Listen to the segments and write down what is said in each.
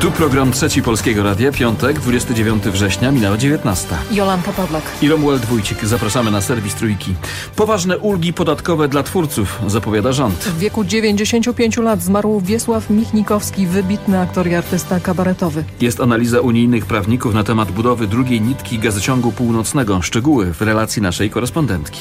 Tu program Trzeci Polskiego Radia, piątek, 29 września, minęła 19. Jolanta Pawlak i Romuald Wójcik. Zapraszamy na serwis Trójki. Poważne ulgi podatkowe dla twórców, zapowiada rząd. W wieku 95 lat zmarł Wiesław Michnikowski, wybitny aktor i artysta kabaretowy. Jest analiza unijnych prawników na temat budowy drugiej nitki gazociągu północnego. Szczegóły w relacji naszej korespondentki.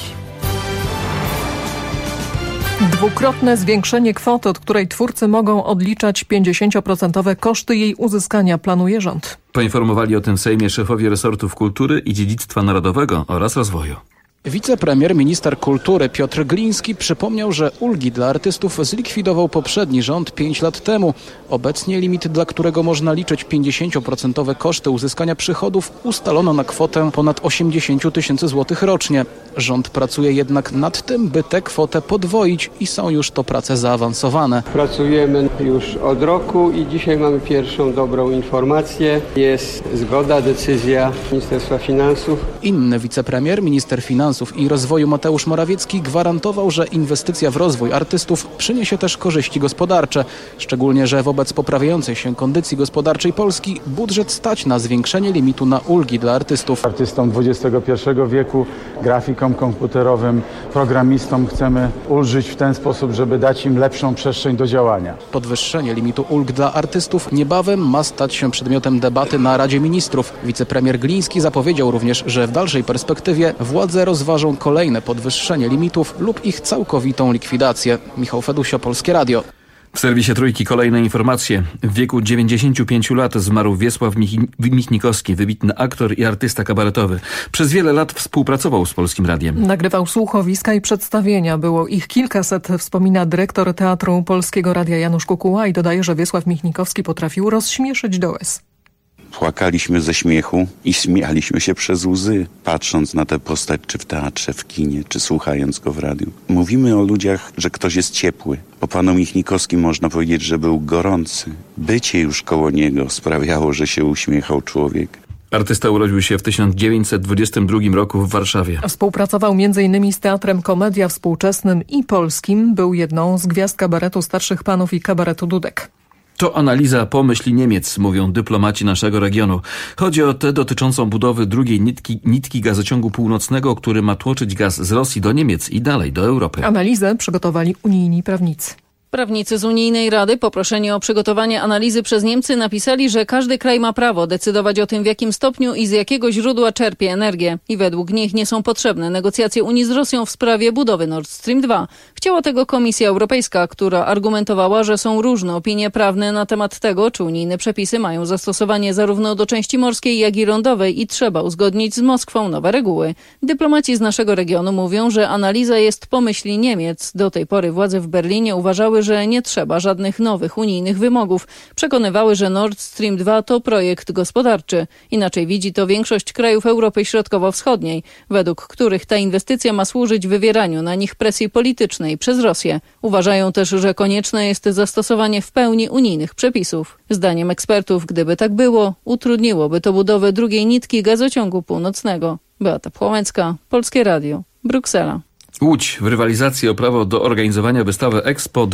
Dwukrotne zwiększenie kwoty, od której twórcy mogą odliczać 50% koszty jej uzyskania, planuje rząd. Poinformowali o tym w Sejmie szefowie resortów kultury i dziedzictwa narodowego oraz rozwoju. Wicepremier, minister kultury Piotr Gliński przypomniał, że ulgi dla artystów zlikwidował poprzedni rząd 5 lat temu. Obecnie limit, dla którego można liczyć 50% koszty uzyskania przychodów, ustalono na kwotę ponad 80 tysięcy złotych rocznie. Rząd pracuje jednak nad tym, by tę kwotę podwoić i są już to prace zaawansowane. Pracujemy już od roku i dzisiaj mamy pierwszą dobrą informację. Jest zgoda, decyzja Ministerstwa Finansów. Inny wicepremier, minister finansów i rozwoju Mateusz Morawiecki gwarantował, że inwestycja w rozwój artystów przyniesie też korzyści gospodarcze. Szczególnie, że wobec poprawiającej się kondycji gospodarczej Polski budżet stać na zwiększenie limitu na ulgi dla artystów. Artystom XXI wieku, grafikom komputerowym, programistom chcemy ulżyć w ten sposób, żeby dać im lepszą przestrzeń do działania. Podwyższenie limitu ulg dla artystów niebawem ma stać się przedmiotem debaty na Radzie Ministrów. Wicepremier Gliński zapowiedział również, że w dalszej perspektywie władze rozważą kolejne podwyższenie limitów lub ich całkowitą likwidację. Michał Fedusio, Polskie Radio. W serwisie Trójki kolejne informacje. W wieku 95 lat zmarł Wiesław Michnikowski, wybitny aktor i artysta kabaretowy. Przez wiele lat współpracował z Polskim Radiem. Nagrywał słuchowiska i przedstawienia. Było ich kilkaset, wspomina dyrektor Teatru Polskiego Radia Janusz Kukuła i dodaje, że Wiesław Michnikowski potrafił rozśmieszyć do łez. Płakaliśmy ze śmiechu i śmialiśmy się przez łzy, patrząc na tę postać czy w teatrze, w kinie, czy słuchając go w radiu. Mówimy o ludziach, że ktoś jest ciepły. O panu Michnikowskim można powiedzieć, że był gorący. Bycie już koło niego sprawiało, że się uśmiechał człowiek. Artysta urodził się w 1922 roku w Warszawie. Współpracował m.in. z Teatrem Komedia Współczesnym i Polskim. Był jedną z gwiazd kabaretu Starszych Panów i kabaretu Dudek. To analiza pomyśli Niemiec, mówią dyplomaci naszego regionu. Chodzi o tę dotyczącą budowy drugiej nitki gazociągu północnego, który ma tłoczyć gaz z Rosji do Niemiec i dalej do Europy. Analizę przygotowali unijni prawnicy. Prawnicy z Unijnej Rady, poproszeni o przygotowanie analizy przez Niemcy, napisali, że każdy kraj ma prawo decydować o tym, w jakim stopniu i z jakiego źródła czerpie energię. I według nich nie są potrzebne negocjacje Unii z Rosją w sprawie budowy Nord Stream 2. Chciała tego Komisja Europejska, która argumentowała, że są różne opinie prawne na temat tego, czy unijne przepisy mają zastosowanie zarówno do części morskiej, jak i lądowej i trzeba uzgodnić z Moskwą nowe reguły. Dyplomaci z naszego regionu mówią, że analiza jest pomyśli Niemiec. Do tej pory władze w Berlinie uważały, że nie trzeba żadnych nowych unijnych wymogów. Przekonywały, że Nord Stream 2 to projekt gospodarczy. Inaczej widzi to większość krajów Europy Środkowo-Wschodniej, według których ta inwestycja ma służyć wywieraniu na nich presji politycznej przez Rosję. Uważają też, że konieczne jest zastosowanie w pełni unijnych przepisów. Zdaniem ekspertów, gdyby tak było, utrudniłoby to budowę drugiej nitki gazociągu północnego. Beata Płomecka, Polskie Radio, Bruksela. Łódź w rywalizacji o prawo do organizowania wystawy Expo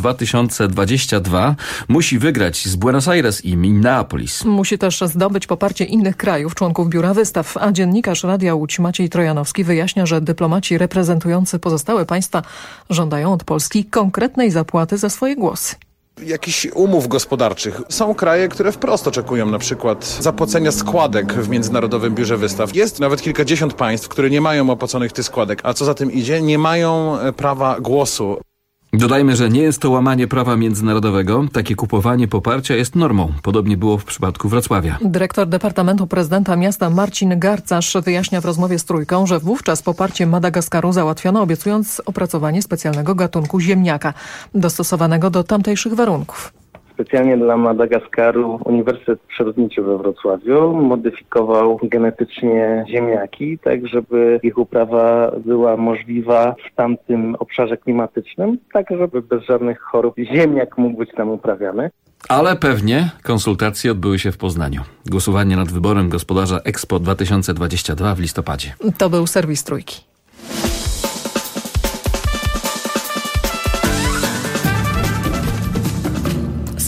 2022 musi wygrać z Buenos Aires i Minneapolis. Musi też zdobyć poparcie innych krajów, członków Biura Wystaw, a dziennikarz Radia Łódź Maciej Trojanowski wyjaśnia, że dyplomaci reprezentujący pozostałe państwa żądają od Polski konkretnej zapłaty za swoje głosy. Jakichś umów gospodarczych. Są kraje, które wprost oczekują na przykład zapłacenia składek w Międzynarodowym Biurze Wystaw. Jest nawet kilkadziesiąt państw, które nie mają opłaconych tych składek, a co za tym idzie, nie mają prawa głosu. Dodajmy, że nie jest to łamanie prawa międzynarodowego. Takie kupowanie poparcia jest normą. Podobnie było w przypadku Wrocławia. Dyrektor Departamentu Prezydenta Miasta Marcin Garcarz wyjaśnia w rozmowie z Trójką, że wówczas poparcie Madagaskaru załatwiono, obiecując opracowanie specjalnego gatunku ziemniaka, dostosowanego do tamtejszych warunków. Specjalnie dla Madagaskaru Uniwersytet Przyrodniczy we Wrocławiu modyfikował genetycznie ziemniaki, tak żeby ich uprawa była możliwa w tamtym obszarze klimatycznym, tak żeby bez żadnych chorób ziemniak mógł być tam uprawiany. Ale pewnie konsultacje odbyły się w Poznaniu. Głosowanie nad wyborem gospodarza Expo 2022 w listopadzie. To był serwis Trójki.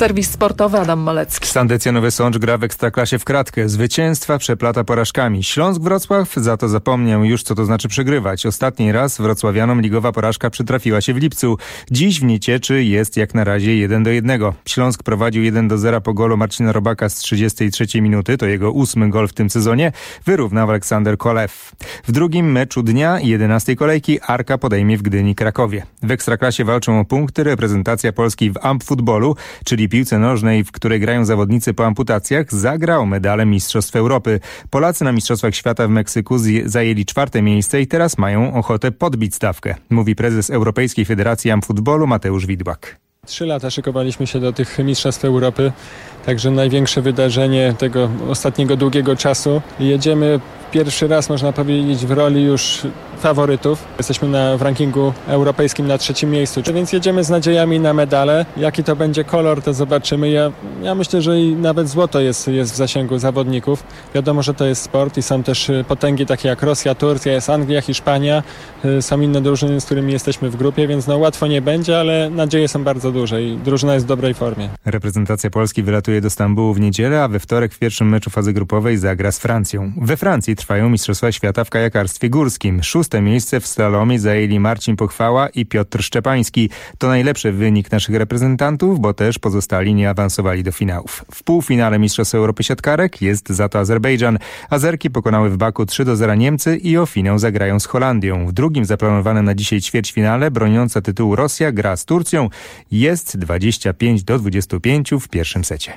Serwis sportowy Adam Malecki. Sandecjanowy Sącz gra w Ekstraklasie w kratkę. Zwycięstwa przeplata porażkami. Śląsk-Wrocław za to zapomniał już, co to znaczy przegrywać. Ostatni raz wrocławianom ligowa porażka przytrafiła się w lipcu. Dziś w Niecieczy jest jak na razie 1-1. Śląsk prowadził 1-0 po golu Marcina Robaka z 33 minuty. To jego 8. gol w tym sezonie. Wyrównał Aleksander Kolew. W drugim meczu dnia 11. kolejki Arka podejmie w Gdyni Krakowie. W Ekstraklasie walczą o punkty reprezentacja Polski w ampfutbolu, czyli piłce nożnej, w której grają zawodnicy po amputacjach, zagra o medale Mistrzostw Europy. Polacy na Mistrzostwach Świata w Meksyku zajęli 4. miejsce i teraz mają ochotę podbić stawkę, mówi prezes Europejskiej Federacji Ampfutbolu Mateusz Widłak. 3 lata szykowaliśmy się do tych Mistrzostw Europy, także największe wydarzenie tego ostatniego długiego czasu. Jedziemy pierwszy raz, można powiedzieć, w roli już faworytów. Jesteśmy w rankingu europejskim na 3. miejscu, więc jedziemy z nadziejami na medale. Jaki to będzie kolor, to zobaczymy. Ja myślę, że i nawet złoto jest w zasięgu zawodników. Wiadomo, że to jest sport i są też potęgi takie jak Rosja, Turcja, jest Anglia, Hiszpania. Są inne drużyny, z którymi jesteśmy w grupie, więc łatwo nie będzie, ale nadzieje są bardzo duże i drużyna jest w dobrej formie. Reprezentacja Polski wylatuje do Stambułu w niedzielę, a we wtorek w pierwszym meczu fazy grupowej zagra z Francją. We Francji trwają Mistrzostwa Świata w kajakarstwie górskim. 6. miejsce w slalomie zajęli Marcin Pochwała i Piotr Szczepański. To najlepszy wynik naszych reprezentantów, bo też pozostali nie awansowali do finałów. W półfinale Mistrzostw Europy siatkarek jest za to Azerbejdżan. Azerki pokonały w Baku 3-0 Niemcy i o finał zagrają z Holandią. W drugim zaplanowanym na dzisiaj ćwierćfinale broniąca tytułu Rosja gra z Turcją. Jest 25-25 w pierwszym secie.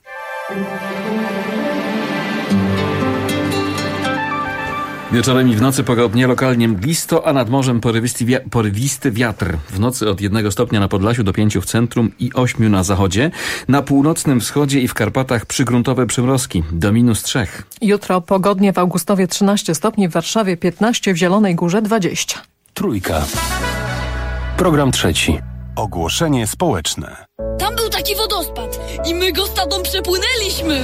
Wieczorem i w nocy pogodnie, lokalnie mglisto, a nad morzem porywisty wiatr. W nocy od 1 stopnia na Podlasiu do 5 w centrum i 8 na zachodzie. Na północnym wschodzie i w Karpatach przygruntowe przymrozki do -3. Jutro pogodnie w Augustowie 13 stopni, w Warszawie 15, w Zielonej Górze 20. Trójka. Program trzeci. Ogłoszenie społeczne. Tam był taki wodospad i my go z tatą przepłynęliśmy.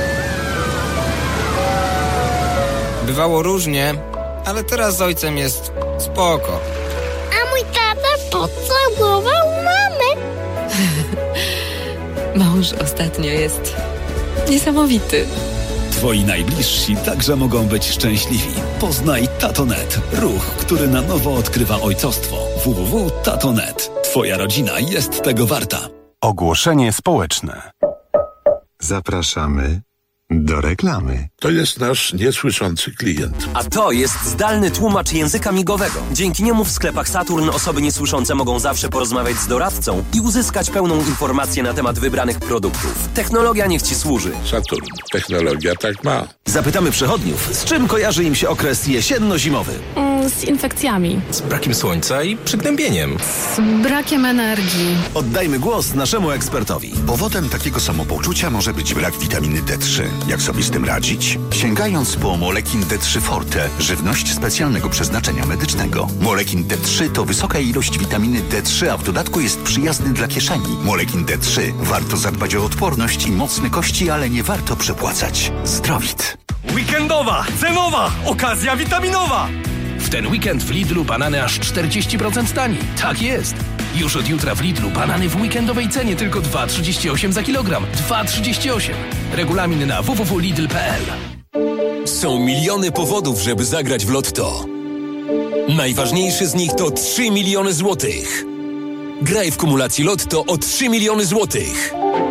Bywało różnie, ale teraz z ojcem jest spoko. A mój tata pocałował mamę. Mąż ostatnio jest niesamowity. Twoi najbliżsi także mogą być szczęśliwi. Poznaj Tato.net, ruch, który na nowo odkrywa ojcostwo. www.tato.net. Twoja rodzina jest tego warta. Ogłoszenie społeczne. Zapraszamy do reklamy. To jest nasz niesłyszący klient. A to jest zdalny tłumacz języka migowego. Dzięki niemu w sklepach Saturn osoby niesłyszące mogą zawsze porozmawiać z doradcą i uzyskać pełną informację na temat wybranych produktów. Technologia niech Ci służy. Saturn. Technologia tak ma. Zapytamy przechodniów, z czym kojarzy im się okres jesienno-zimowy? Z infekcjami. Z brakiem słońca i przygnębieniem. Z brakiem energii. Oddajmy głos naszemu ekspertowi. Powodem takiego samopoczucia może być brak witaminy D3. Jak sobie z tym radzić? Sięgając po Molekin D3 Forte, żywność specjalnego przeznaczenia medycznego. Molekin D3 to wysoka ilość witaminy D3, a w dodatku jest przyjazny dla kieszeni. Molekin D3. Warto zadbać o odporność i mocne kości, ale nie warto przepłacać. Zdrowit. Weekendowa, cenowa, okazja witaminowa! W ten weekend w Lidlu banany aż 40% taniej. Tak jest. Już od jutra w Lidlu banany w weekendowej cenie tylko 2,38 za kilogram. 2,38. Regulamin na www.lidl.pl. Są miliony powodów, żeby zagrać w Lotto. Najważniejszy z nich to 3 miliony złotych. Graj w kumulacji Lotto o 3 miliony złotych.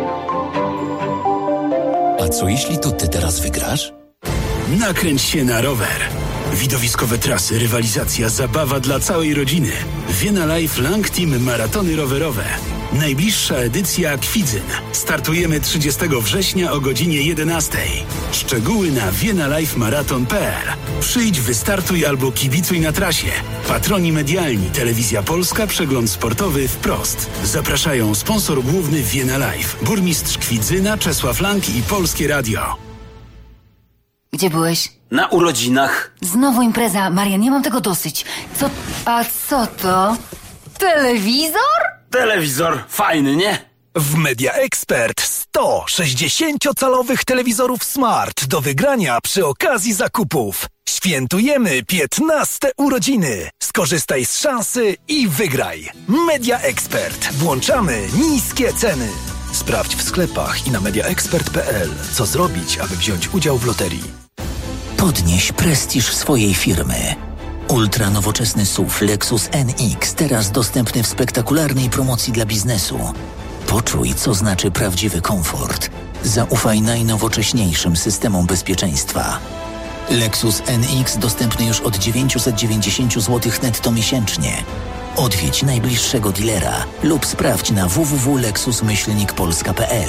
A co jeśli to ty teraz wygrasz? Nakręć się na rower. Widowiskowe trasy, rywalizacja, zabawa dla całej rodziny. Vienna Life Lang Team Maratony rowerowe. Najbliższa edycja Kwidzyn. Startujemy 30 września o godzinie 11. Szczegóły na viennalifemarathon.pl. Przyjdź, wystartuj albo kibicuj na trasie. Patroni medialni, Telewizja Polska, Przegląd Sportowy, Wprost. Zapraszają sponsor główny Vienna Life, burmistrz Kwidzyna Czesław Lang i Polskie Radio. Gdzie byłeś? Na urodzinach. Znowu impreza. Marian, nie mam tego dosyć. A co to? Telewizor? Telewizor. Fajny, nie? W Media Expert 100 60-calowych telewizorów smart do wygrania przy okazji zakupów. Świętujemy 15 urodziny. Skorzystaj z szansy i wygraj. Media Expert. Włączamy niskie ceny. Sprawdź w sklepach i na mediaexpert.pl, co zrobić, aby wziąć udział w loterii. Podnieś prestiż swojej firmy. Ultra nowoczesny SUV Lexus NX, teraz dostępny w spektakularnej promocji dla biznesu. Poczuj, co znaczy prawdziwy komfort. Zaufaj najnowocześniejszym systemom bezpieczeństwa. Lexus NX dostępny już od 990 zł netto miesięcznie. Odwiedź najbliższego dealera lub sprawdź na www.lexus-polska.pl.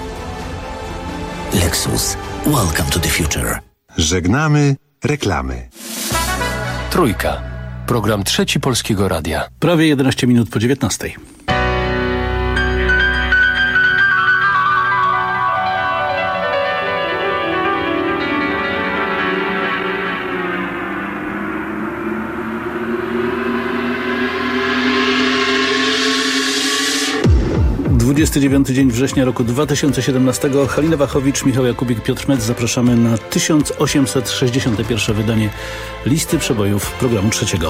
Lexus. Welcome to the future. Żegnamy reklamy. Trójka. Program Trzeci Polskiego Radia. Prawie 11 minut po 19. ...29 dzień września roku 2017. Halina Wachowicz, Michał Jakubik, Piotr Metz. Zapraszamy na 1861 wydanie Listy Przebojów programu trzeciego.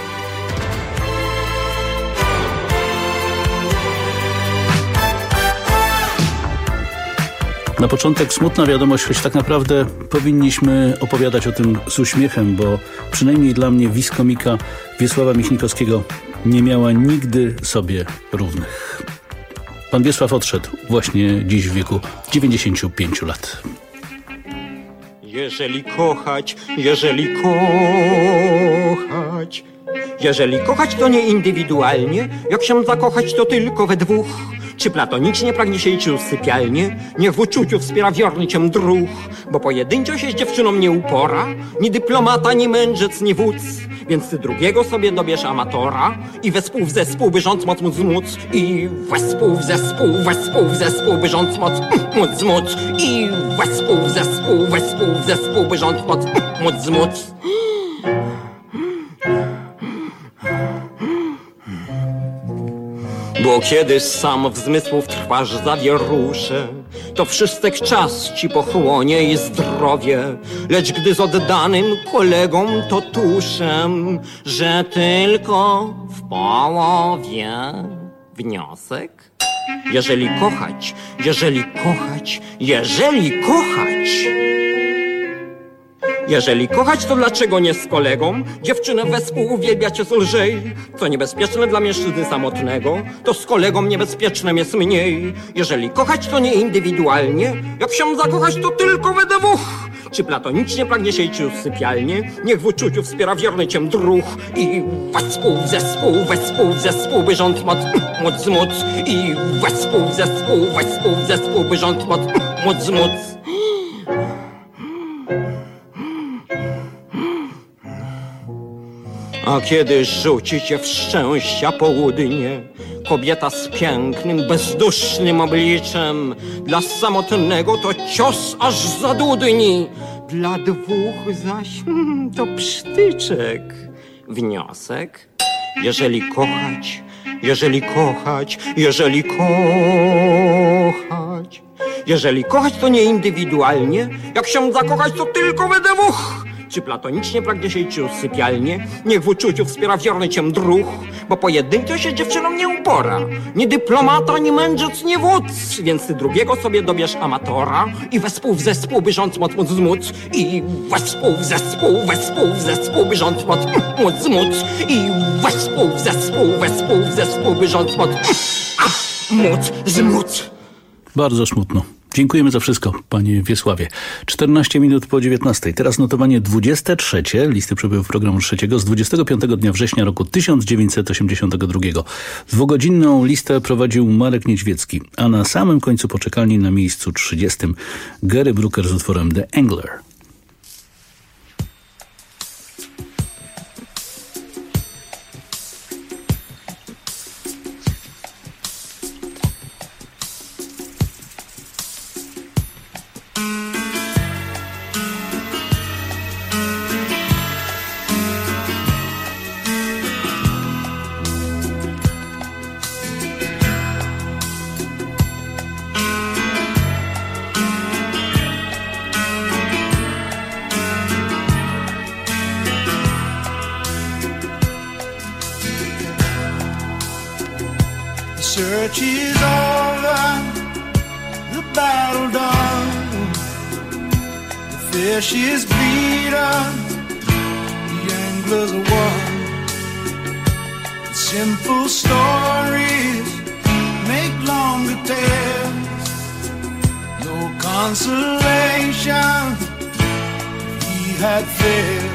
Na początek smutna wiadomość, choć tak naprawdę powinniśmy opowiadać o tym z uśmiechem, bo przynajmniej dla mnie wiskomika Wiesława Michnikowskiego nie miała nigdy sobie równych. Pan Wiesław odszedł właśnie dziś w wieku 95 lat. Jeżeli kochać to nie indywidualnie, jak się zakochać to tylko we dwóch. Czy platonicznie pragnie się iść sypialnie, niech w uczuciu wspiera wierny cię druh. Bo pojedynczo się z dziewczyną nie upora, ni dyplomata, ni mędrzec, ni wódz. Więc ty drugiego sobie dobierz amatora i wespół w zespół, by rząd moc móc zmóc. I wespół w zespół, by rząd moc móc zmóc. I wespół w zespół, by rząd moc móc zmóc. Bo kiedy sam w zmysłów trwasz zawierusze, to wszystek czas ci pochłonie i zdrowie. Lecz gdy z oddanym kolegą to tuszem, że tylko w połowie wniosek. Jeżeli kochać, to dlaczego nie z kolegą? Dziewczynę wespół uwielbiacie z lżej. Co niebezpieczne dla mężczyzny samotnego, to z kolegą niebezpiecznym jest mniej. Jeżeli kochać, to nie indywidualnie, jak się zakochać, to tylko we dwóch. Czy platonicznie pragnie się iść sypialnie, niech w uczuciu wspiera wierny cię druh. I wespół w zespół, by rząd moc zmóc. I wespół w zespół, by rząd moc zmóc. A kiedy rzucicie w szczęścia południe, kobieta z pięknym, bezdusznym obliczem, dla samotnego to cios aż za dudni, dla dwóch zaś to psztyczek. Wniosek? Jeżeli kochać to nie indywidualnie, jak się zakochać to tylko we dwóch. Czy platonicznie pragnie się iść sypialnie, niech w uczuciu wspiera wierny cię druh. Bo pojedynczo się dziewczyną nie upora, ni dyplomata, ni mędrzec, ni wódz. Więc ty drugiego sobie dobierz amatora i wespół w zespół, by rząd moc móc zmóc. I wespół w zespół, by rząd moc móc zmóc. I wespół w zespół, by rząd moc móc zmóc. Bardzo smutno. Dziękujemy za wszystko, panie Wiesławie. 14 minut po 19. Teraz notowanie 23. Listy przebojów programu trzeciego z 25 dnia września roku 1982. Dwugodzinną listę prowadził Marek Niedźwiecki, a na samym końcu poczekalni na miejscu 30. Gary Brooker z utworem The Angler. Search is over, battle done. The fish is beaten, the anglers are won. Simple stories make longer tales. No consolation, he had failed.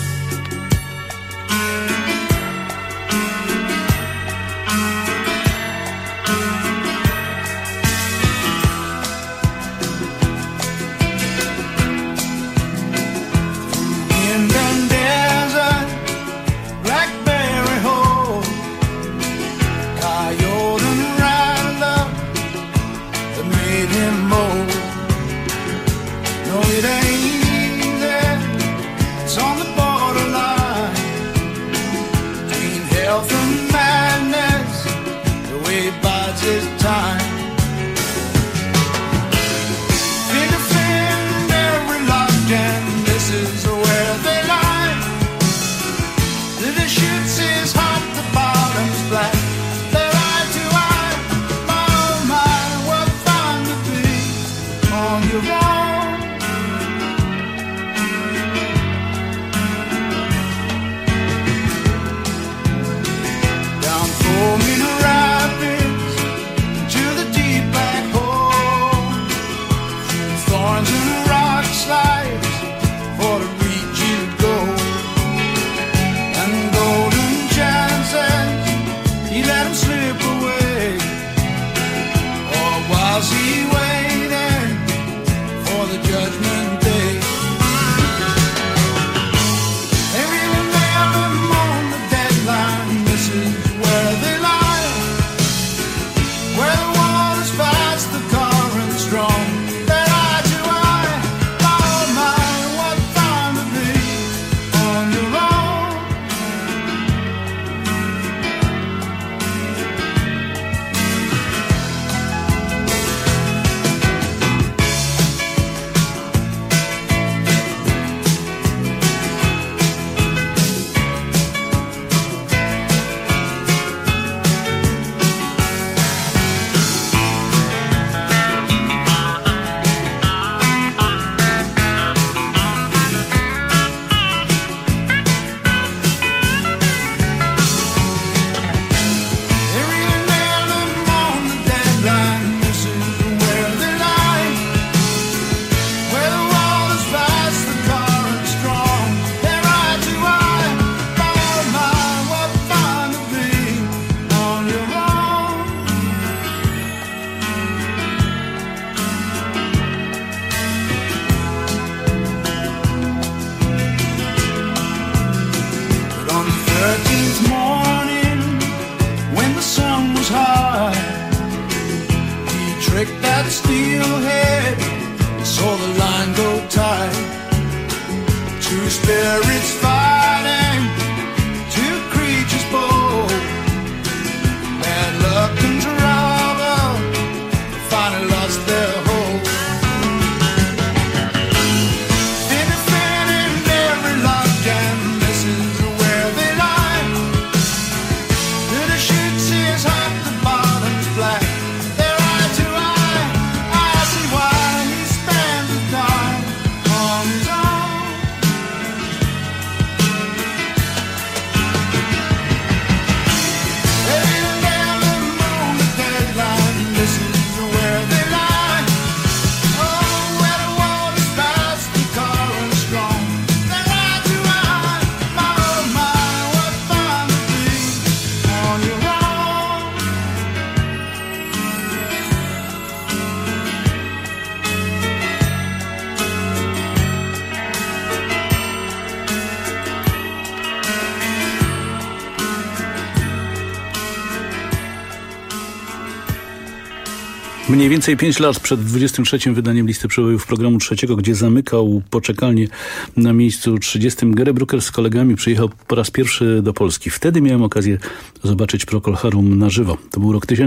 Mniej więcej 5 lat przed 23. wydaniem listy przebojów programu trzeciego, gdzie zamykał poczekalnię na miejscu 30, Gary Brooker z kolegami przyjechał po raz pierwszy do Polski. Wtedy miałem okazję zobaczyć Procol Harum na żywo. To był rok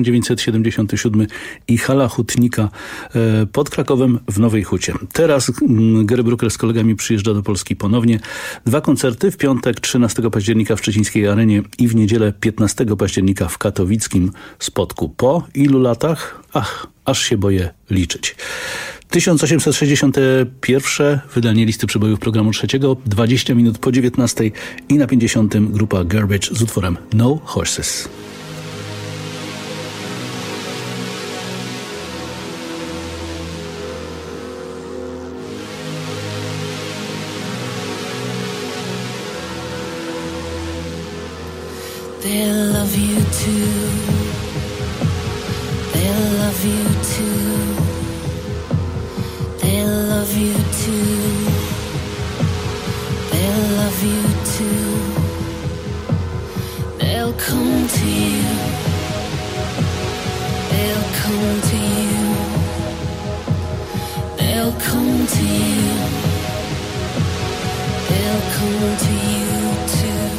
1977 i hala hutnika pod Krakowem w Nowej Hucie. Teraz Gary Brooker z kolegami przyjeżdża do Polski ponownie. 2 koncerty w piątek 13 października w Szczecińskiej Arenie i w niedzielę 15 października w katowickim Spodku. Po ilu latach? aż się boję liczyć. 1861 wydanie listy przebojów programu trzeciego, 20 minut po 19 i na 50 grupa Garbage z utworem No Horses. They'll love you too. They'll love you too. They'll love you too. They'll love you too. They'll come to you. They'll come to you. They'll come to you. They'll come to you too.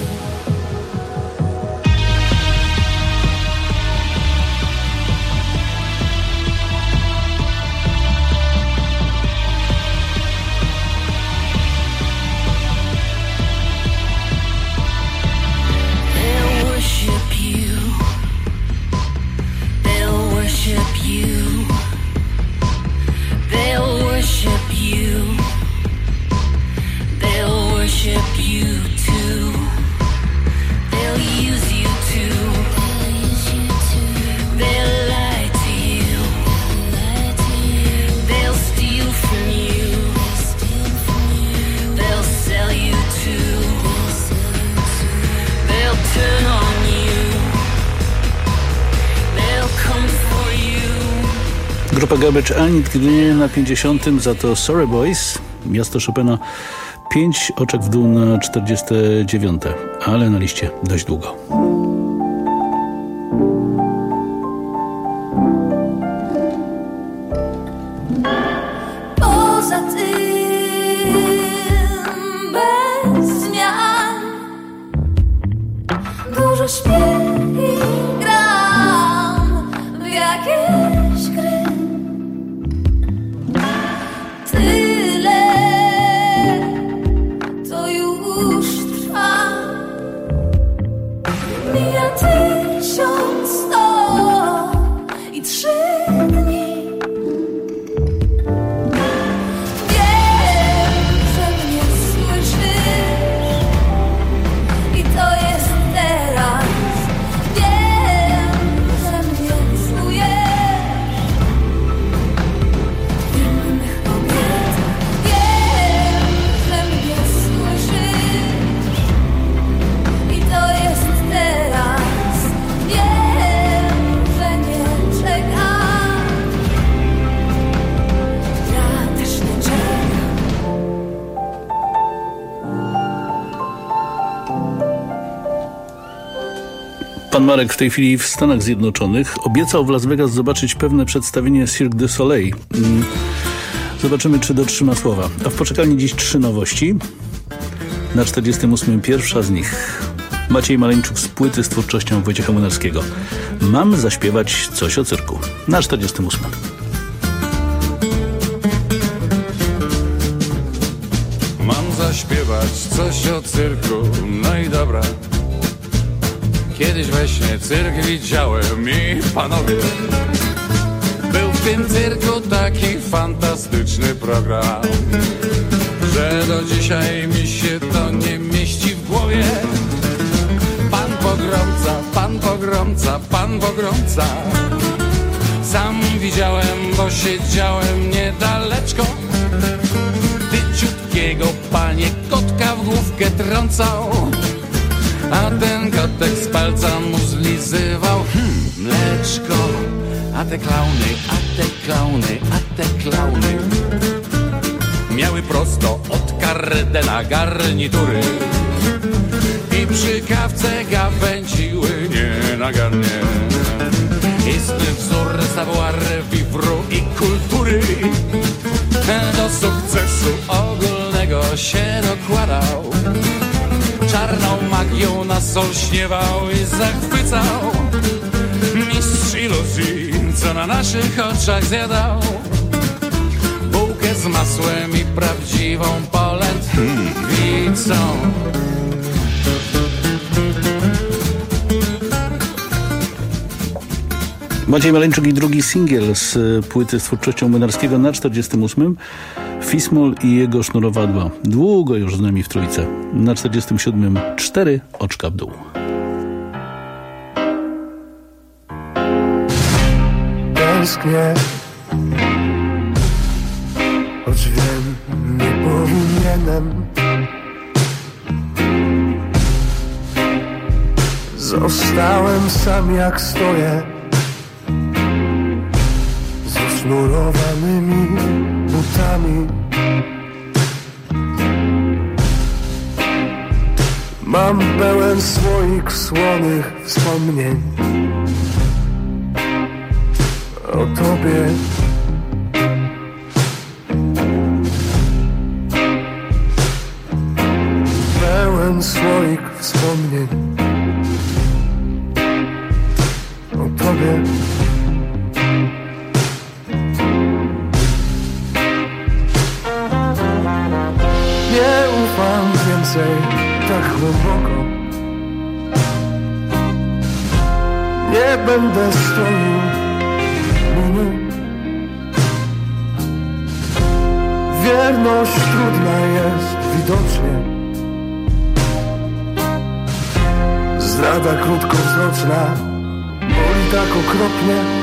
Grupa Garbage nigdy na 50, za to Sorry Boys, Miasto Chopina, 5 oczek w dół na 49, ale na liście dość długo. Poza tym bez zmian dużo śpię i gram w jakieś gry. Tyle to już trwa. Mija 1103 dni. Wiem, że mnie słyszysz i to jest teraz. Wiem, że mnie czujesz w innych kobietach. Wiem, że mnie słyszysz i to jest teraz. Wiem, że nie czekam. Ja też nie czekam. Pan Marek w tej chwili w Stanach Zjednoczonych obiecał w Las Vegas zobaczyć pewne przedstawienie Cirque du Soleil. Zobaczymy, czy dotrzyma słowa. A w poczekalni dziś 3 nowości. Na 48 pierwsza z nich Maciej Maleńczuk z płyty z twórczością Wojciecha Młynarskiego. Mam zaśpiewać coś o cyrku. Na 48. Mam zaśpiewać coś o cyrku, no i dobra. Kiedyś we śnie cyrk widziałem i panowie, był w tym cyrku taki fantastyczny program, że do dzisiaj mi się to nie mieści w głowie. Pan pogromca, pan pogromca, pan pogromca. Sam widziałem, bo siedziałem niedaleczko. Tyciutkiego panie kotka w główkę trącał, a ten kotek z palca mu zlizywał mleczko. A te klauny, a te klauny, a te klauny miały prosto od Kardena garnitury i przy kawce gawędziły nienagannie. Istny wzór savoir vivre i kultury do sukcesu ogólnego się dokładał. Czarną magią nas olśniewał i zachwycał. Mistrz iluzji, co na naszych oczach zjadał bułkę z masłem i prawdziwą polędwicą. Maciej Maleńczuk i drugi singiel z płyty z twórczością Młynarskiego na 48. Fismol i jego sznurowadła. Długo już z nami w trójce. Na 47. 4 oczka w dół. Tęsknię, choć wiem, nie powinienem. Zostałem sam jak stoję, z usznurowanymi butami. Mam pełen słoik słonych wspomnień o tobie. Pełen słoik wspomnień o tobie. Nie ufam więcej tak głęboko. Nie będę stoił minut. Wierność trudna jest widocznie. Zdrada krótkowzroczna boli tak okropnie.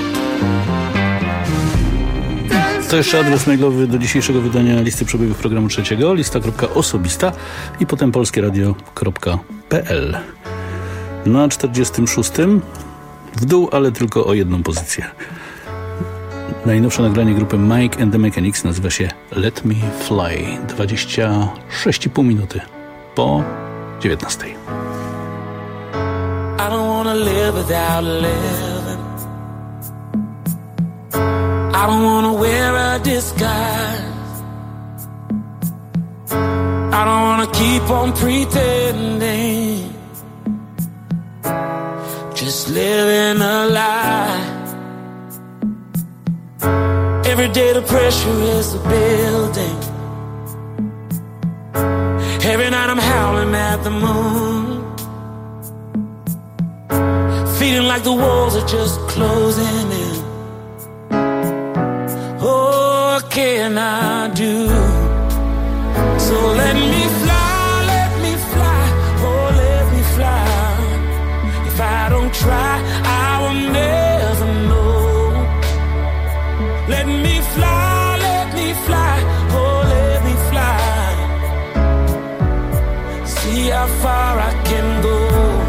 To jeszcze adres mailowy do dzisiejszego wydania listy przebojów programu trzeciego. Lista.osobista i potem polskieradio.pl. Na 46. w dół, ale tylko o jedną pozycję. Najnowsze nagranie grupy Mike and the Mechanics nazywa się Let Me Fly. 26,5 minuty po 19. I don't wanna live without living. I don't wanna wear a disguise. I don't wanna keep on pretending. Just living a lie. Every day the pressure is building. Every night I'm howling at the moon, feeling like the walls are just closing in. Oh, what can I do? So let me fly, oh let me fly. If I don't try, I will never know. Let me fly, oh let me fly. See how far I can go.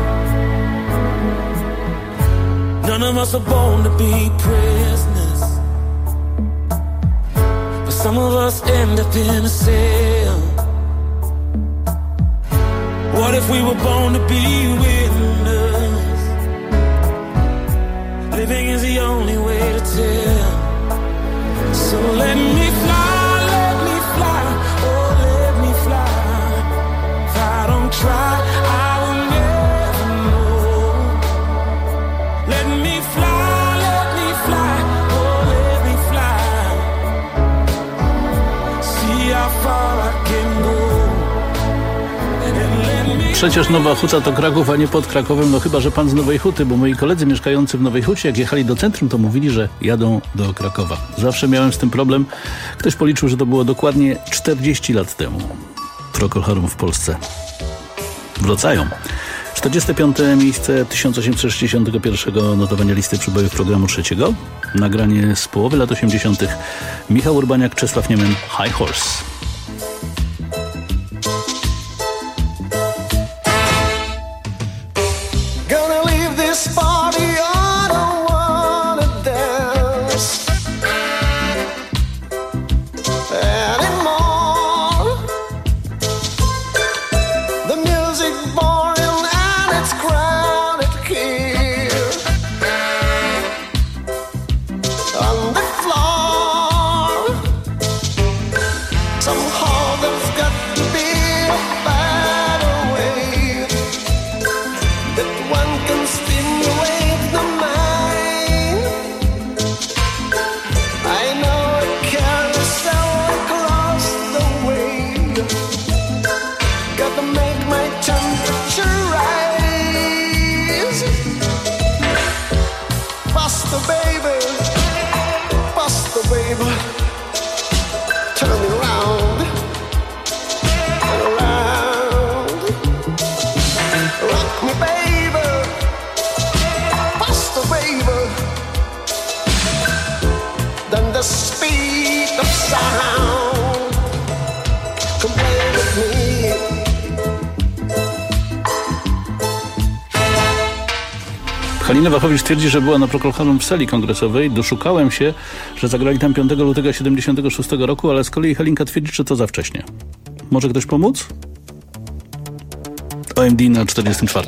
None of us are born to be prisoners, but some of us end up in a cell. What if we were born to be winners? Living is the only way to tell. So let me fly, oh let me fly. If I don't try, I will never know. Let me fly, oh let me fly. See how far I can go. Przecież Nowa Huta to Kraków, a nie pod Krakowem, no chyba że pan z Nowej Huty, bo moi koledzy mieszkający w Nowej Hucie, jak jechali do centrum, to mówili, że jadą do Krakowa. Zawsze miałem z tym problem. Ktoś policzył, że to było dokładnie 40 lat temu. Procol Harum w Polsce wracają. 45. miejsce 1861 notowania listy przybojów programu trzeciego. Nagranie z połowy lat 80. Michał Urbaniak, Czesław Niemen, High Horse. Baby Halina Wachowicz twierdzi, że była na Procol Harum w sali kongresowej. Doszukałem się, że zagrali tam 5 lutego 76 roku, ale z kolei Halinka twierdzi, że to za wcześnie. Może ktoś pomóc? OMD na 44.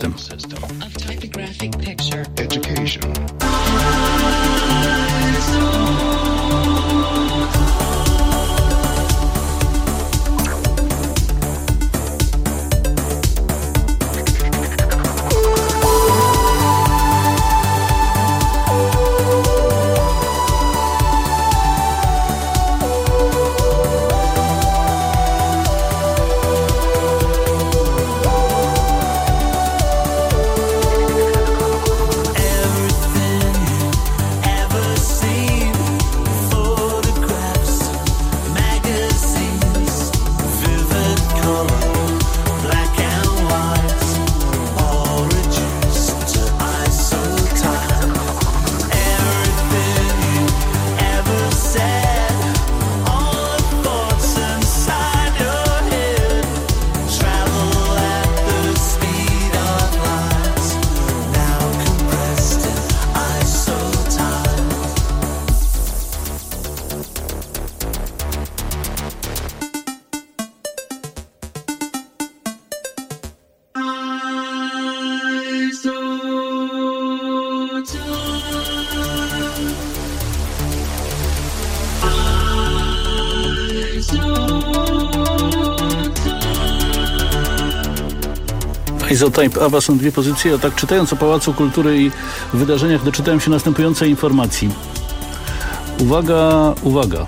Izotype Ava są 2 pozycje, a tak czytając o Pałacu Kultury i wydarzeniach doczytałem się następującej informacji. Uwaga, uwaga.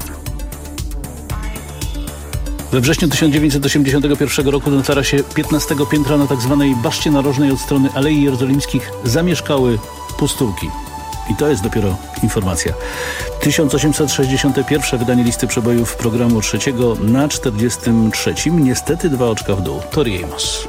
We wrześniu 1981 roku na tarasie 15 piętra na tzw. Baszcie Narożnej od strony Alei Jerozolimskich zamieszkały pustulki. I to jest dopiero informacja. 1861 wydanie listy przebojów programu trzeciego na 43. Niestety 2 oczka w dół. Tori Amos.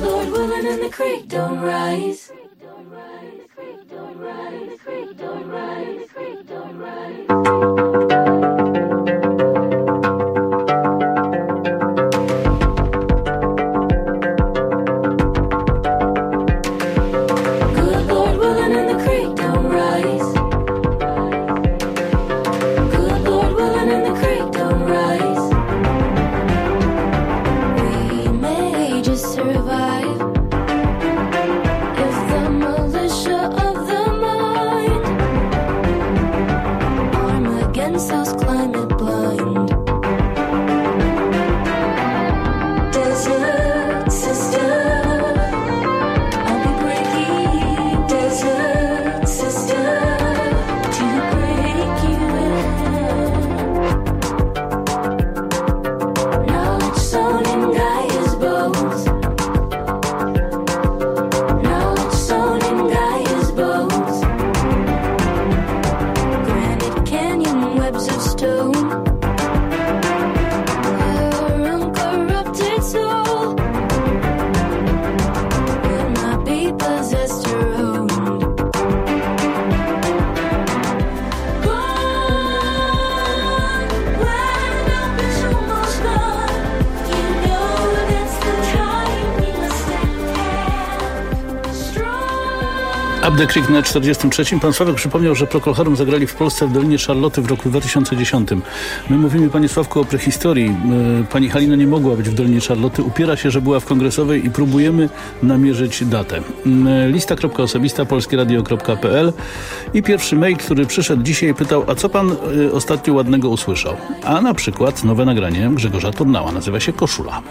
Up the Creek na 43. Pan Sławek przypomniał, że Procol Harum zagrali w Polsce w Dolinie Charlotte w roku 2010. My mówimy, panie Sławku, o prehistorii. Pani Halina nie mogła być w Dolinie Charlotte. Upiera się, że była w Kongresowej i próbujemy namierzyć datę. Lista.osobista polskieradio.pl i pierwszy mail, który przyszedł dzisiaj, pytał, a co pan ostatnio ładnego usłyszał? A na przykład nowe nagranie Grzegorza Turnała. Nazywa się Koszula.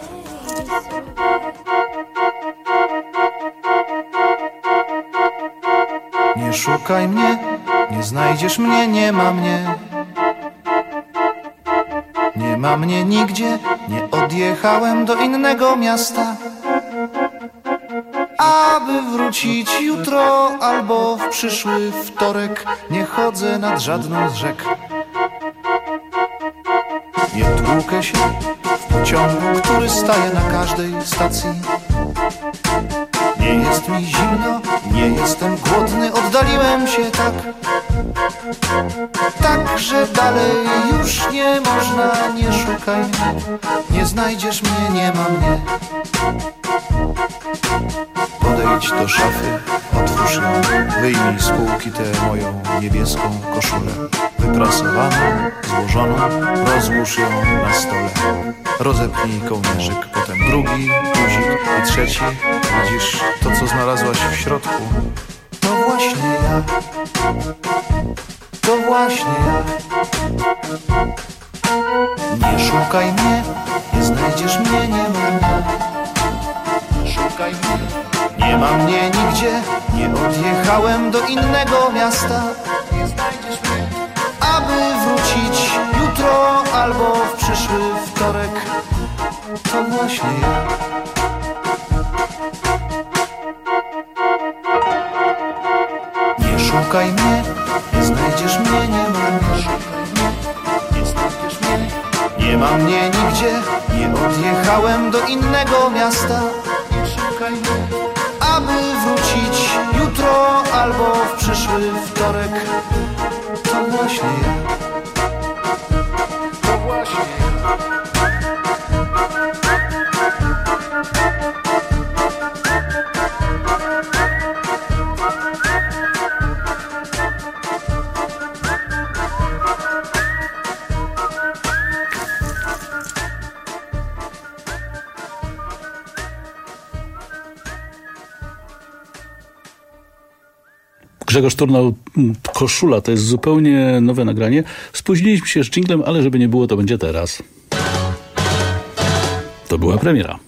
Nie szukaj mnie, nie znajdziesz mnie, nie ma mnie. Nie ma mnie nigdzie, nie odjechałem do innego miasta, aby wrócić jutro albo w przyszły wtorek. Nie chodzę nad żadną z rzek. Nie tłukę się w pociągu, który staje na każdej stacji. Nie jest mi zimno, nie jestem głodny, oddaliłem się tak, że dalej już nie można. Nie szukaj mnie, nie znajdziesz mnie, nie ma mnie. Podejdź do szafy, otwórz ją, wyjmij z półki tę moją niebieską koszulę. Wyprasowaną, złożoną, rozłóż ją na stole. Rozepnij kołnierzyk, potem drugi guzik i trzeci. Widzisz to, co znalazłaś w środku? To właśnie ja. To właśnie ja. Nie szukaj mnie, nie znajdziesz mnie, nie ma mnie. Szukaj mnie, nie ma mnie nigdzie. Nie odjechałem do innego miasta. Nie znajdziesz mnie, aby wrócić jutro albo w przyszły wtorek. To właśnie ja. Nie szukaj mnie, nie znajdziesz mnie, nie ma mnie. Nie znajdziesz mnie, nie ma mnie nigdzie. Nie odjechałem do innego miasta. Nie szukaj mnie, aby wrócić jutro albo w przyszły wtorek. To właśnie ja. To właśnie ja. Grzegorz Turnał, Koszula, to jest zupełnie nowe nagranie. Spóźniliśmy się z dżinglem, ale żeby nie było, to będzie teraz. To była premiera.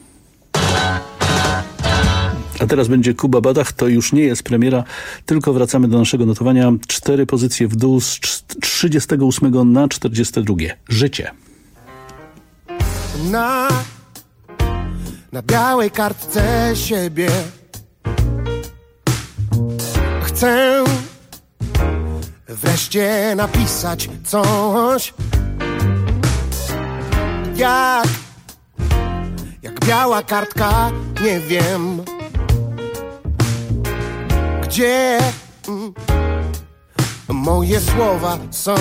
A teraz będzie Kuba Badach, to już nie jest premiera, tylko wracamy do naszego notowania. 4 pozycje w dół z 38 na 42. Życie. Na białej kartce siebie chcę wreszcie napisać coś, jak biała kartka, nie wiem gdzie moje słowa są.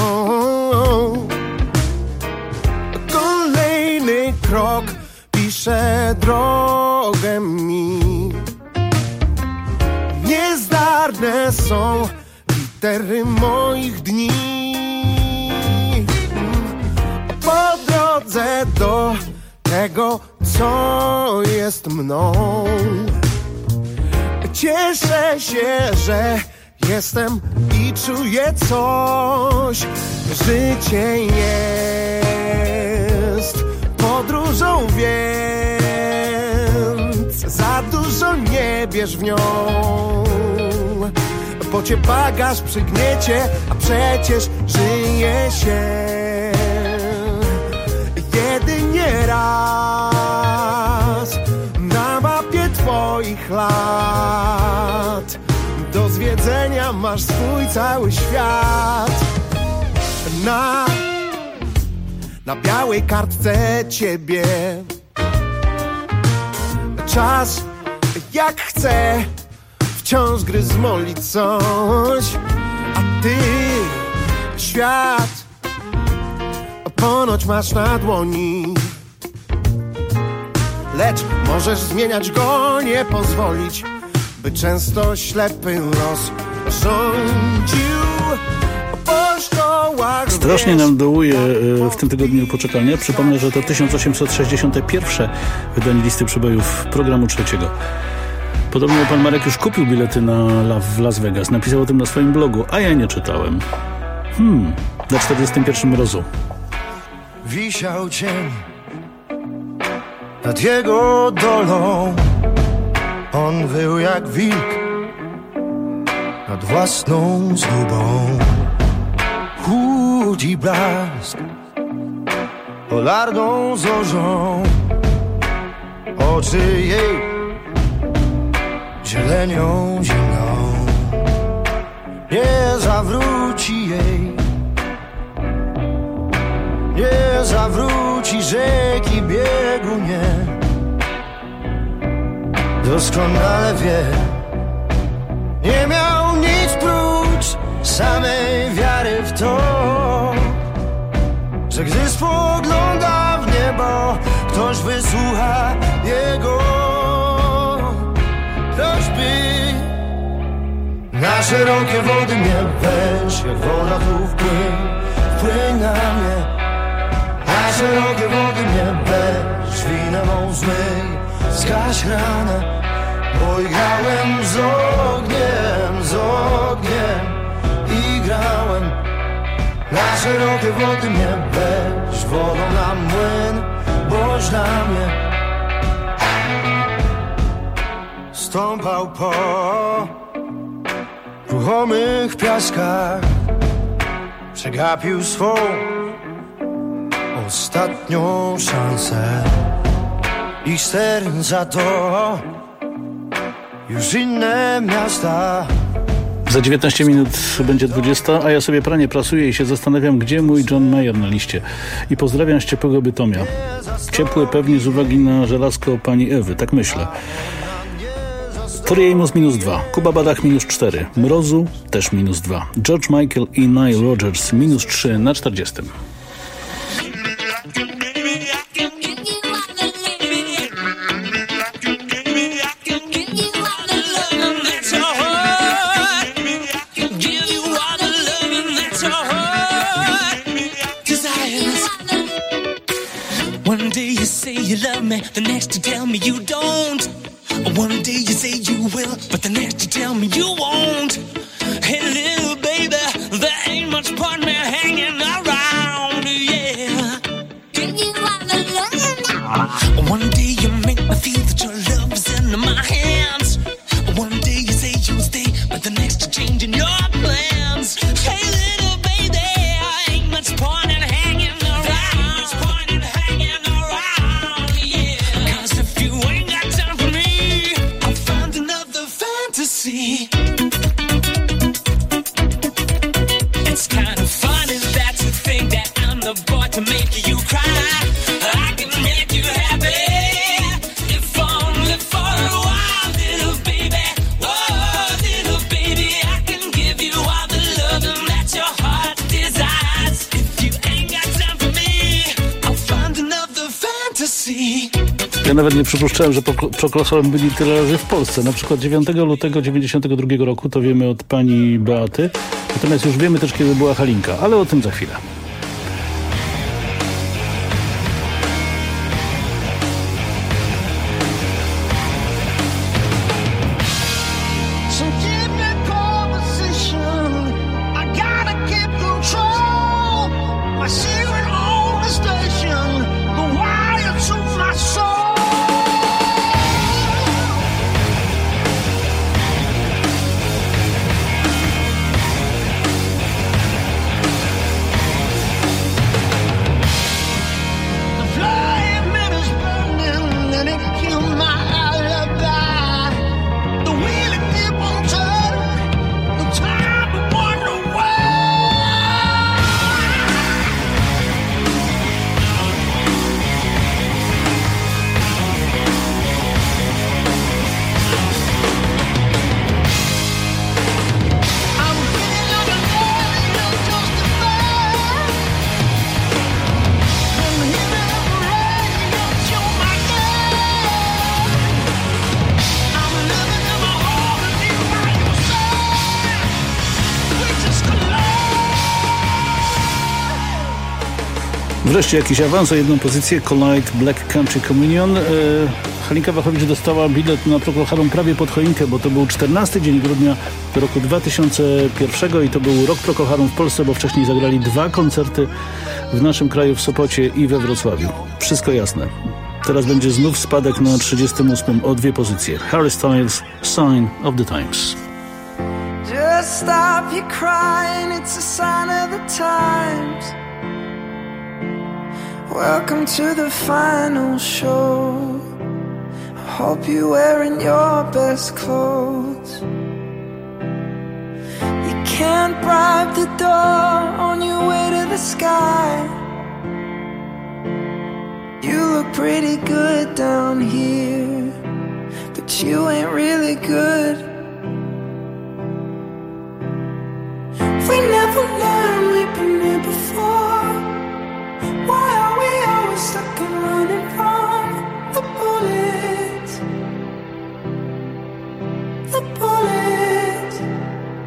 Kolejny krok pisze drogę mi. Niezdarne są litery moich dni. Po drodze do tego, co jest mną, cieszę się, że jestem i czuję coś. Życie jest podróżą, więc za dużo nie bierz w nią, bo cię bagaż przygniecie, a przecież żyje się jedynie raz na mapie twoich lat. Do zwiedzenia masz swój cały świat. Na białej kartce ciebie czas jak chce wciąż gryzmoli coś, a ty świat ponoć masz na dłoni. Lecz możesz zmieniać go, nie pozwolić, by często ślepy los rządził po szkołach. Strasznie nam dołuje w tym tygodniu poczekalnia. Przypomnę, że to 1861 wydanie listy przebojów programu trzeciego. Podobno pan Marek już kupił bilety w Las Vegas. Napisał o tym na swoim blogu, a ja nie czytałem. Na 41 mrozu. Wisiał cień nad jego dolą. On wył jak wilk nad własną zgubą. Chłód i blask polarną zorzą. Oczy jej zielenią zimną. Nie zawróci jej, nie zawróci rzeki biegu, nie. Doskonale wie, nie miał nic prócz samej wiary w to, że gdy spogląda w niebo, ktoś wysłucha jego. Ktoś by Na szerokie wody mnie weź, jak woda tu wpłyń na mnie. Na szerokie wody mnie weź, winę mą zmyj, zgaś ranę. Bo grałem z ogniem i grałem. Na szerokie wody mnie weź, wodą na młyn, boś dla mnie. Stąpał po ruchomych piaskach, przegapił swą ostatnią szansę. I ster za to już inne miasta. Za 19 minut będzie 20, a ja sobie pranie prasuję i się zastanawiam, gdzie mój John Mayer na liście. I pozdrawiam z ciepłego Bytomia. Ciepłe pewnie z uwagi na żelazko pani Ewy, tak myślę. Tori Amos -2, Kuba Badach -4, Mrozu też -2, George Michael i Nile Rodgers -3 na 40. One day you say you love me, the next you tell me you don't. One day you say you will, but the next you tell me you won't. Hey little baby, there ain't much point me hanging around, yeah. One day you make me feel that your love is in my hands. One day you say you'll stay, but the next you're changing your plans. Hey little baby, ain't much point in hanging around. Cause if you ain't got time for me, I'll find another fantasy. It's kind of funny that you think that I'm the boy to make you cry. I can make you happy, if only for a while, little baby. Oh, little baby, I can give you all the loving that your heart desires. If you ain't got time for me, I'll find another fantasy. Ja nawet nie przypuszczałem, że Proklasowem byli tyle razy w Polsce. Na przykład 9 lutego 1992 roku, to wiemy od pani Beaty. Natomiast już wiemy też, kiedy była Halinka, ale o tym za chwilę. Wreszcie jakiś awans o jedną pozycję. Collide Black Country Communion. Halinka Wachowicz dostała bilet na Procol prawie pod choinkę, bo to był 14 dzień grudnia roku 2001 i to był rok Procol w Polsce, bo wcześniej zagrali 2 koncerty w naszym kraju, w Sopocie i we Wrocławiu. Wszystko jasne. Teraz będzie znów spadek na 38 o 2 pozycje. Harry Styles, Sign of the Times. Just stop your crying, it's a sign of the times. Welcome to the final show. I hope you're wearing your best clothes. You can't bribe the door on your way to the sky. You look pretty good down here, but you ain't really good. We never learned, we've been here before. Why are we always stuck and running from the bullets? The bullets.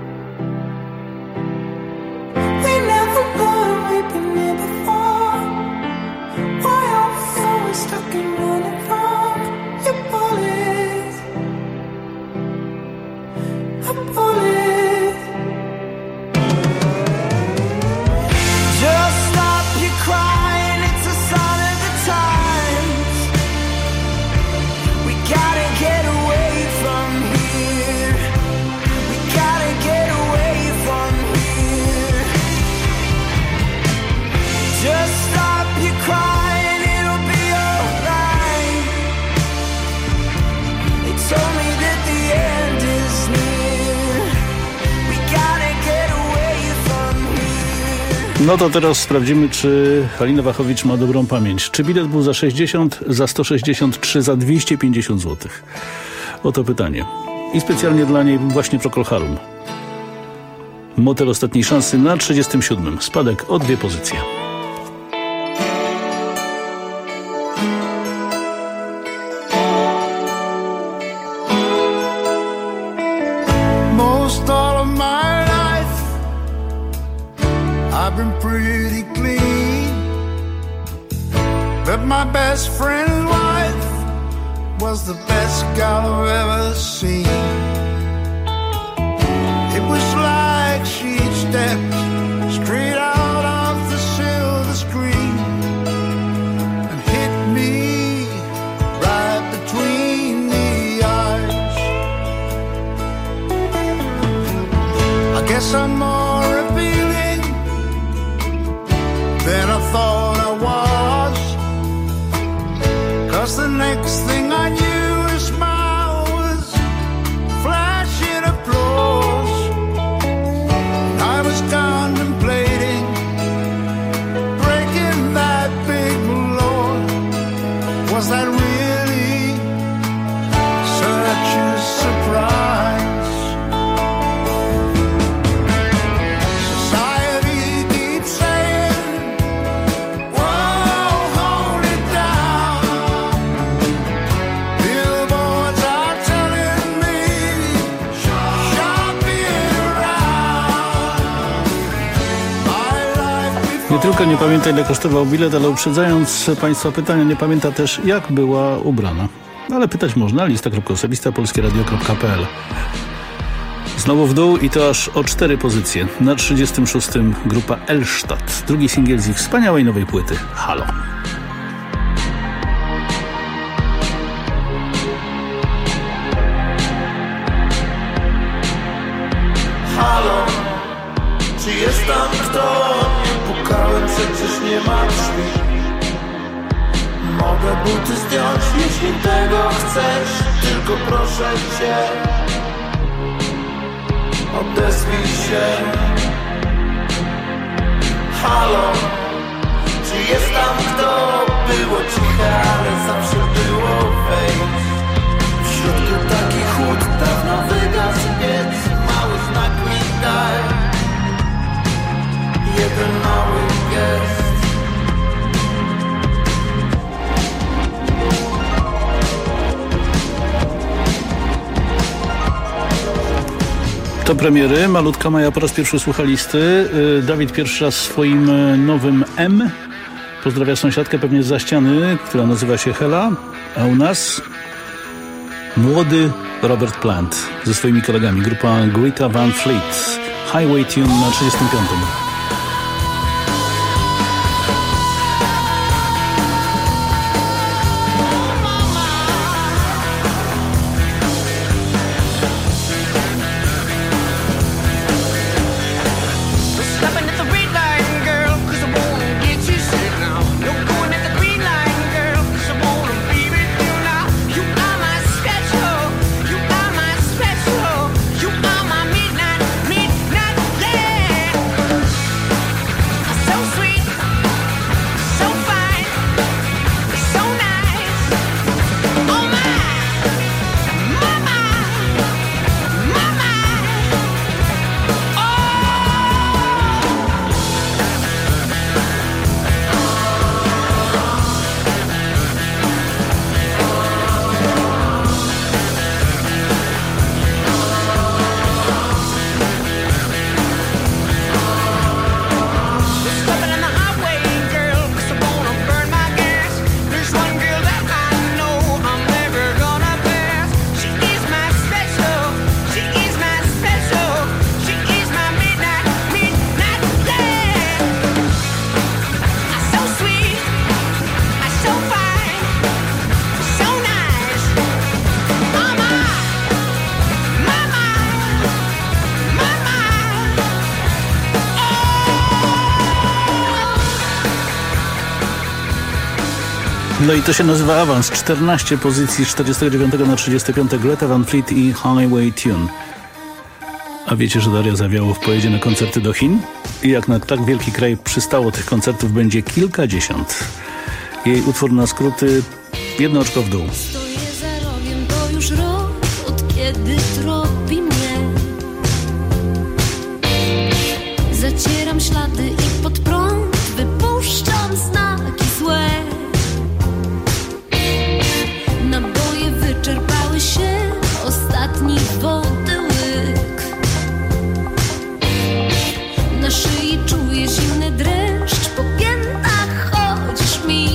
No to teraz sprawdzimy, czy Halina Wachowicz ma dobrą pamięć. Czy bilet był za 60, za 160, czy za 250 zł? Oto pytanie. I specjalnie dla niej właśnie Procol Harum. Motel ostatniej szansy na 37. Spadek o 2 pozycje. Most all of my life I've been pretty clean, but my best friend's wife was the best gal I've ever seen. It was like she'd stepped straight out of the silver screen and hit me right between the eyes. I guess I'm more appealing than I thought I was, 'cause the next thing I knew her smile was flashing applause. I was contemplating breaking that big law. Was that really such a surprise? Society keeps saying, whoa, hold it down. Billboards are telling me, shop it around. Nie tylko nie pamięta, ile kosztował bilet, ale uprzedzając Państwa pytania, nie pamięta też, jak była ubrana. Ale pytać można. Lista.osobista polskieradio.pl. Znowu w dół i to aż o 4 pozycje. Na 36. grupa Elstadt. Drugi singiel z ich wspaniałej nowej płyty. Halo. Halo, czy jest tam kto? Nie pukałem, przecież nie ma drzwi. Mogę buty zdjąć, jeśli tego chcesz. Tylko proszę cię, odezwij się. Halo, czy jest tam kto? Było ciche, ale zawsze było wejść. W środku taki chłód, dawno wygasł piec. Mały znak mi daj, jeden mały gest. To premiery. Malutka Maja po raz pierwszy słucha listy. Dawid pierwszy raz swoim nowym M. Pozdrawia sąsiadkę pewnie zza ściany, która nazywa się Hela. A u nas młody Robert Plant ze swoimi kolegami. Grupa Greta Van Fleet. Highway Tune na 35. No i to się nazywa awans. 14 pozycji z 49 na 35. Greta Van Fleet i Highway Tune. A wiecie, że Daria Zawiałow pojedzie na koncerty do Chin? I jak na tak wielki kraj przystało, tych koncertów będzie kilkadziesiąt. Jej utwór na skróty: jedno oczko w dół. Stoję za rogiem, to już rok, od kiedy tropi mnie. Zacieram ślady i pod prąd wypuszczam znaki złe. Naboje wyczerpały się, ostatni wody łyk. Na szyi czuję zimny dreszcz, po piętach chodzisz mi.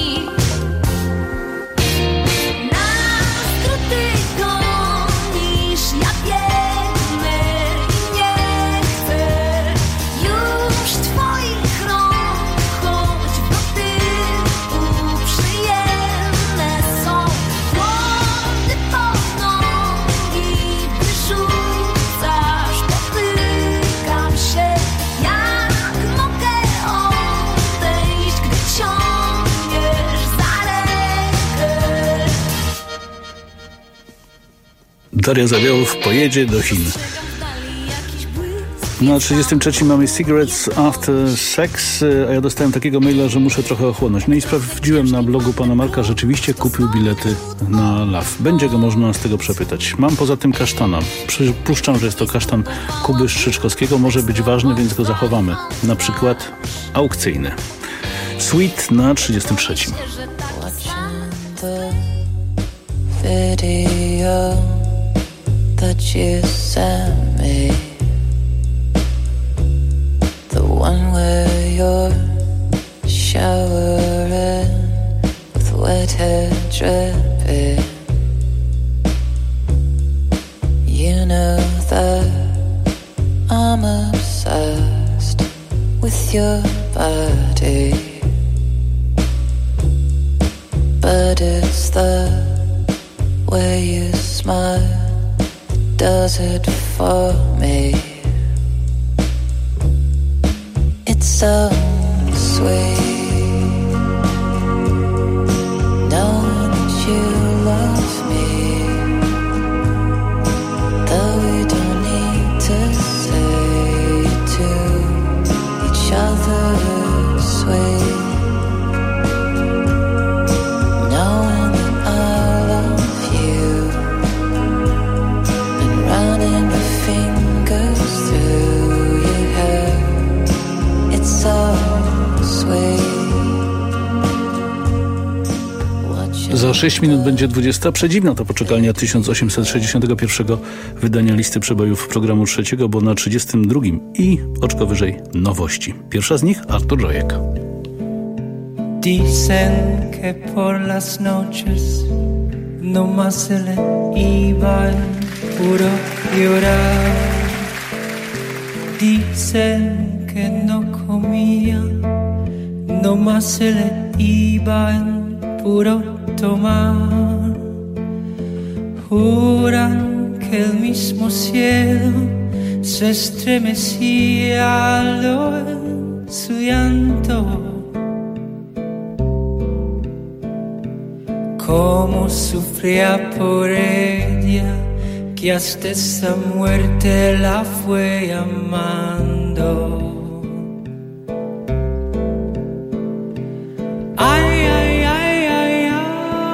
Na skróty gonisz, ja biegnę i nie chcę już twoich rąk, choć w dotyku przyjemne są. Młody pod nogi wyrzucasz, potykam się. Jak mogę odejść, gdy ciągniesz za rękę? Daria Zawiałow pojedzie do Chin. Na 33 mamy Cigarettes After Sex, a ja dostałem takiego maila, że muszę trochę ochłonąć. No i sprawdziłem na blogu pana Marka, rzeczywiście kupił bilety na Love. Będzie go można z tego przepytać. Mam poza tym kasztana. Przypuszczam, że jest to kasztan Kuby Strzyczkowskiego. Może być ważny, więc go zachowamy. Na przykład aukcyjny. Sweet na 33. Video that you sent me, the one where you're showering with wet hair dripping. You know that I'm obsessed with your body, but it's the way you smile does it for me. It's so sweet knowing that you love me, though we don't need to say to each other sweet. Knowing that I love you and running my fingers through your hair. It's so sweet. Za 6 minut będzie 20. Przedziwna to poczekalnia 1861 wydania listy przebojów programu trzeciego, bo na 32 i oczko wyżej nowości. Pierwsza z nich Artur Rojek. Dicen que por las noches no más se le iba el puro llorar. Dicen que no comía, no más se le iba el puro tomar. Juran que el mismo cielo se estremecía al oír su llanto. Cómo sufría por ella, que hasta esa muerte la fue llamando. Ay, ay, ay, ay, ay.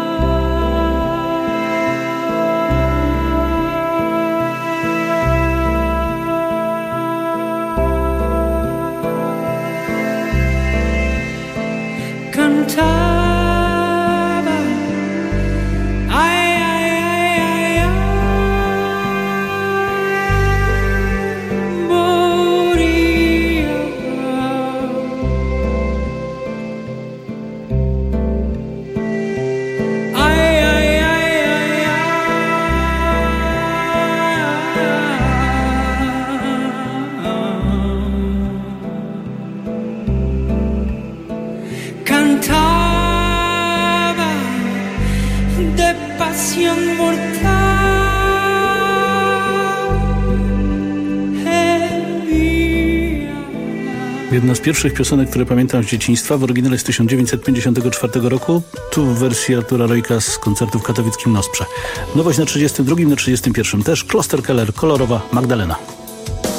Cantar. Jedna z pierwszych piosenek, które pamiętam z dzieciństwa, w oryginale z 1954 roku. Tu wersja Artura Rojka z koncertu w katowickim Nosprze. Nowość na 32, na 31 też Kloster Keller, kolorowa Magdalena.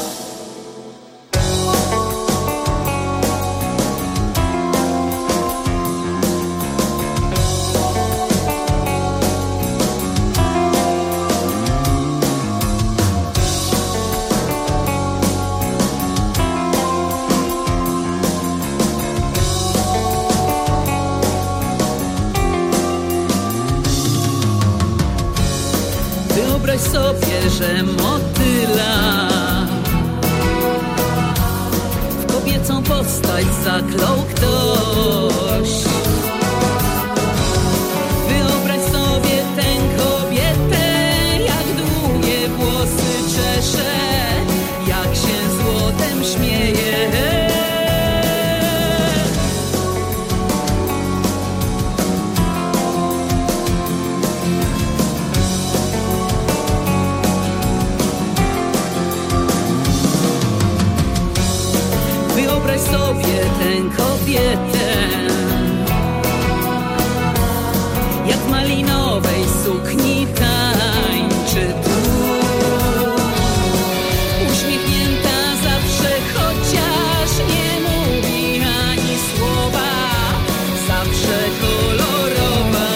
bierze motyla. W kobiecą postać zaklął ktoś. Wyobraź sobie tę kobietę, jak długie włosy czesze, jak się złotem śmieje. Wyobraź sobie tę kobietę, jak w malinowej sukni tańczy tu. Uśmiechnięta zawsze, chociaż nie mówi ani słowa, zawsze kolorowa.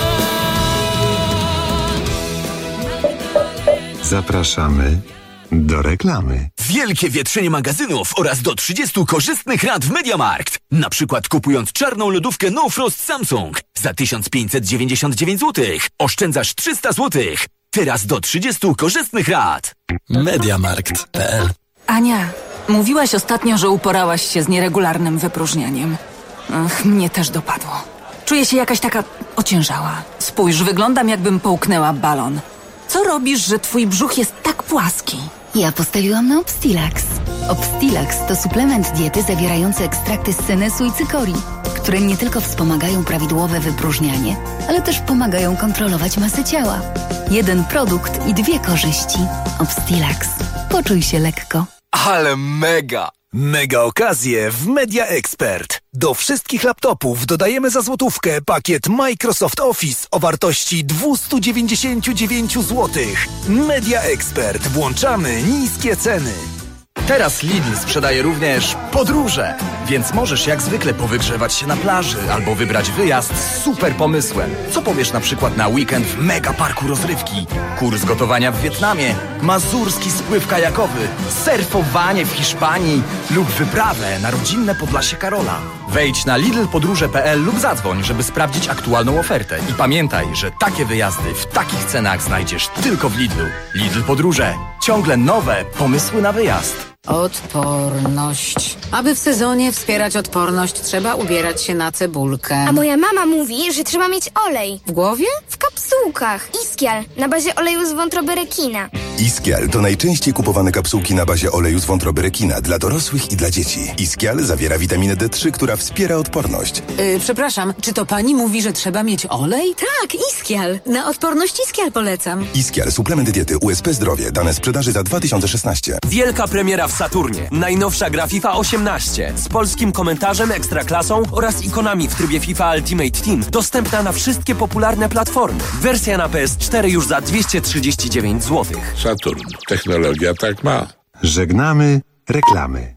Zapraszamy do reklamy. Wielkie wietrzenie magazynów oraz do 30 korzystnych rat w MediaMarkt. Na przykład kupując czarną lodówkę No Frost Samsung za 1599 zł. Oszczędzasz 300 zł. Teraz do 30 korzystnych rat. MediaMarkt.pl. Ania, mówiłaś ostatnio, że uporałaś się z nieregularnym wypróżnianiem. Ach, mnie też dopadło. Czuję się jakaś taka ociężała. Spójrz, wyglądam, jakbym połknęła balon. Co robisz, że twój brzuch jest tak płaski? Ja postawiłam na Obstilax. Obstilax to suplement diety zawierający ekstrakty z senesu i cykorii, które nie tylko wspomagają prawidłowe wypróżnianie, ale też pomagają kontrolować masę ciała. Jeden produkt i 2 korzyści. Obstilax. Poczuj się lekko. Ale mega! Mega okazje w Media Expert. Do wszystkich laptopów dodajemy za złotówkę pakiet Microsoft Office o wartości 299 zł. Media Expert. Włączamy niskie ceny. Teraz Lidl sprzedaje również podróże, więc możesz jak zwykle powygrzewać się na plaży albo wybrać wyjazd z super pomysłem. Co powiesz na przykład na weekend w mega parku rozrywki, kurs gotowania w Wietnamie, mazurski spływ kajakowy, surfowanie w Hiszpanii lub wyprawę na rodzinne Podlasie Karola. Wejdź na lidlpodróże.pl lub zadzwoń, żeby sprawdzić aktualną ofertę. I pamiętaj, że takie wyjazdy w takich cenach znajdziesz tylko w Lidlu. Lidl Podróże. Ciągle nowe pomysły na wyjazd. Odporność. Aby w sezonie wspierać odporność, trzeba ubierać się na cebulkę. A moja mama mówi, że trzeba mieć olej. W głowie? W kapsułkach. Iskial, na bazie oleju z wątroby rekina. Iskial to najczęściej kupowane kapsułki na bazie oleju z wątroby rekina dla dorosłych i dla dzieci. Iskial zawiera witaminę D3, która wspiera odporność. Przepraszam, czy to pani mówi, że trzeba mieć olej? Tak, Iskial. Na odporność Iskial polecam. Iskial, suplement diety USP Zdrowie. Dane sprzedaży za 2016. Wielka premiera w Saturnie. Najnowsza gra FIFA 18 z polskim komentarzem, ekstraklasą oraz ikonami w trybie FIFA Ultimate Team. Dostępna na wszystkie popularne platformy. Wersja na PS4 już za 239 zł. Saturn. Technologia tak ma. Żegnamy reklamy.